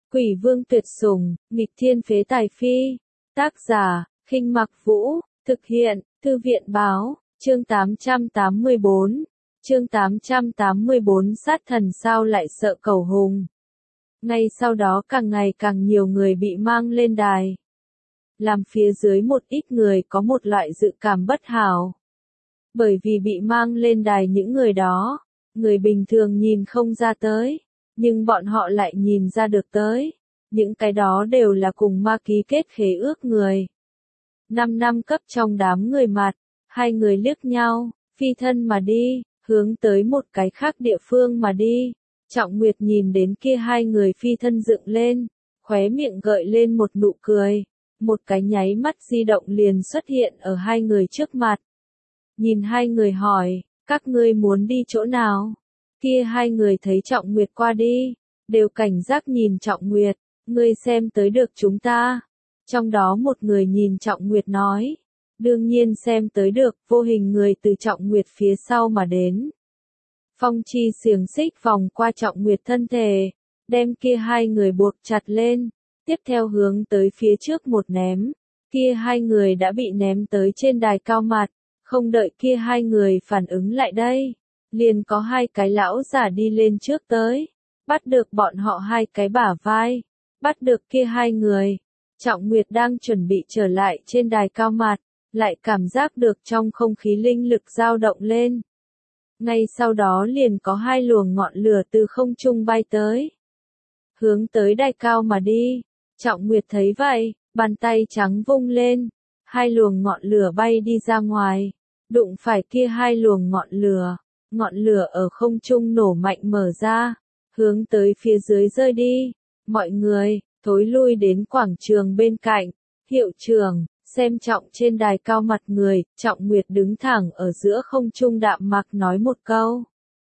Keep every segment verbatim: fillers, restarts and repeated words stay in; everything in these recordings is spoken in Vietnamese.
Quỷ vương tuyệt sủng, nghịch thiên phế tài phi. Tác giả, Khinh Mặc Vũ, thực hiện, Thư viện báo, chương tám trăm tám mươi bốn. Chương tám trăm tám mươi bốn sát thần sao lại sợ cầu hùng. Ngay sau đó càng ngày càng nhiều người bị mang lên đài. Làm phía dưới một ít người có một loại dự cảm bất hảo. Bởi vì bị mang lên đài những người đó, người bình thường nhìn không ra tới, nhưng bọn họ lại nhìn ra được tới. Những cái đó đều là cùng ma ký kết khế ước người. Năm năm cấp trong đám người mặt, hai người liếc nhau, phi thân mà đi, hướng tới một cái khác địa phương mà đi. Trọng Nguyệt nhìn đến kia hai người phi thân dựng lên, khóe miệng gợi lên một nụ cười, một cái nháy mắt di động liền xuất hiện ở hai người trước mặt. Nhìn hai người hỏi, các ngươi muốn đi chỗ nào? Kia hai người thấy Trọng Nguyệt qua đi, đều cảnh giác nhìn Trọng Nguyệt, ngươi xem tới được chúng ta. Trong đó một người nhìn Trọng Nguyệt nói, đương nhiên xem tới được, vô hình người từ Trọng Nguyệt phía sau mà đến. Phong chi xiềng xích vòng qua Trọng Nguyệt thân thể, đem kia hai người buộc chặt lên, tiếp theo hướng tới phía trước một ném, kia hai người đã bị ném tới trên đài cao mặt, không đợi kia hai người phản ứng lại đây, liền có hai cái lão giả đi lên trước tới, bắt được bọn họ hai cái bả vai, bắt được kia hai người. Trọng Nguyệt đang chuẩn bị trở lại trên đài cao mặt, lại cảm giác được trong không khí linh lực dao động lên. Ngay sau đó liền có hai luồng ngọn lửa từ không trung bay tới, hướng tới đài cao mà đi. Trọng Nguyệt thấy vậy, bàn tay trắng vung lên, hai luồng ngọn lửa bay đi ra ngoài, đụng phải kia hai luồng ngọn lửa, ngọn lửa ở không trung nổ mạnh mở ra, hướng tới phía dưới rơi đi. Mọi người, thối lui đến quảng trường bên cạnh. Hiệu trưởng, xem Trọng trên đài cao mặt người, Trọng Nguyệt đứng thẳng ở giữa không trung đạm mạc nói một câu.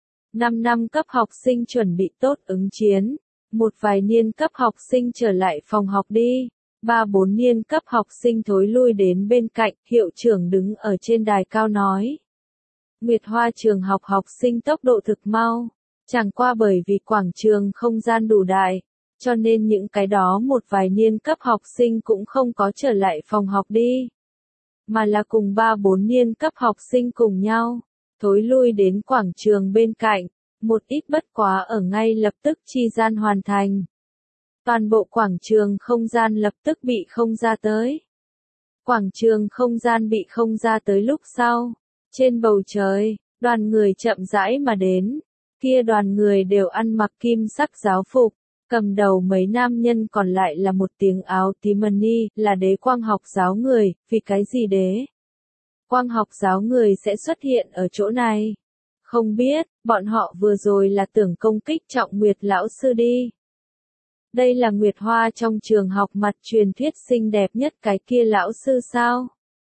Năm năm cấp học sinh chuẩn bị tốt ứng chiến, một vài niên cấp học sinh trở lại phòng học đi, ba bốn niên cấp học sinh thối lui đến bên cạnh, hiệu trưởng đứng ở trên đài cao nói. Nguyệt Hoa trường học học sinh tốc độ thực mau, chẳng qua bởi vì quảng trường không gian đủ đại, cho nên những cái đó một vài niên cấp học sinh cũng không có trở lại phòng học đi, mà là cùng ba bốn niên cấp học sinh cùng nhau, thối lui đến quảng trường bên cạnh, một ít bất quá ở ngay lập tức chi gian hoàn thành. Toàn bộ quảng trường không gian lập tức bị không ra tới. Quảng trường không gian bị không ra tới lúc sau, trên bầu trời, đoàn người chậm rãi mà đến, kia đoàn người đều ăn mặc kim sắc giáo phục. Cầm đầu mấy nam nhân còn lại là một tiếng áo tím ni, là đế quang học giáo người. Vì cái gì đế quang học giáo người sẽ xuất hiện ở chỗ này? Không biết, bọn họ vừa rồi là tưởng công kích Trọng Nguyệt lão sư đi. Đây là Nguyệt Hoa trong trường học mặt truyền thuyết xinh đẹp nhất cái kia lão sư sao?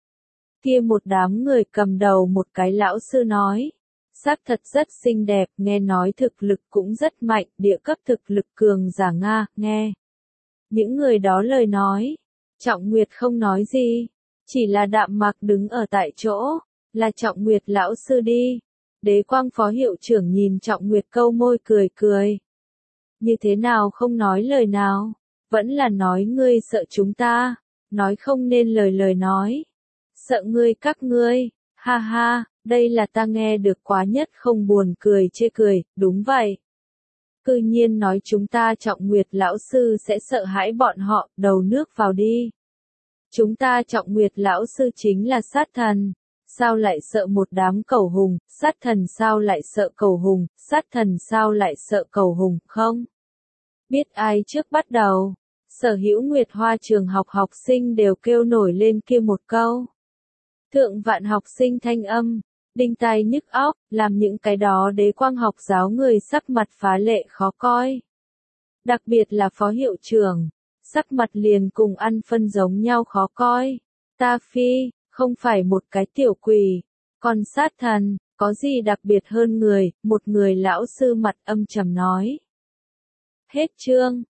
Kia một đám người cầm đầu một cái lão sư nói. Xác thật rất xinh đẹp, nghe nói thực lực cũng rất mạnh, địa cấp thực lực cường giả Nga, nghe. Những người đó lời nói, Trọng Nguyệt không nói gì, chỉ là đạm mạc đứng ở tại chỗ, là Trọng Nguyệt lão sư đi. Đế quang phó hiệu trưởng nhìn Trọng Nguyệt câu môi cười cười. Như thế nào không nói lời nào, vẫn là nói ngươi sợ chúng ta, nói không nên lời lời nói. Sợ ngươi các ngươi, ha ha. Đây là ta nghe được quá nhất không buồn cười chê cười, đúng vậy. Cư nhiên nói chúng ta Trọng Nguyệt lão sư sẽ sợ hãi bọn họ, đầu nước vào đi. Chúng ta Trọng Nguyệt lão sư chính là sát thần, sao lại sợ một đám cầu hùng, sát thần sao lại sợ cầu hùng, sát thần sao lại sợ cầu hùng, không? Biết ai trước bắt đầu, sở hữu Nguyệt Hoa trường học học sinh đều kêu nổi lên kia một câu. Thượng vạn học sinh thanh âm. Đinh tai nhức óc, làm những cái đó đế quang học giáo người sắc mặt phá lệ khó coi. Đặc biệt là phó hiệu trưởng, sắc mặt liền cùng ăn phân giống nhau khó coi. Ta phi, không phải một cái tiểu quỷ, còn sát thần, có gì đặc biệt hơn người, một người lão sư mặt âm trầm nói. Hết chương.